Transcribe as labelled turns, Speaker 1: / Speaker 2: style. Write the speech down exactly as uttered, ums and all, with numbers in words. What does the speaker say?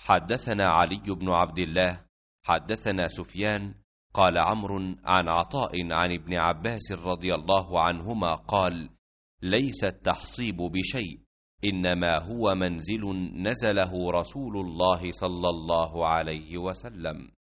Speaker 1: حدثنا علي بن عبد الله حدثنا سفيان قال عمرو عن عطاء عن ابن عباس رضي الله عنهما قال: ليس التحصيب بشيء، إنما هو منزل نزله رسول الله صلى الله عليه وسلم.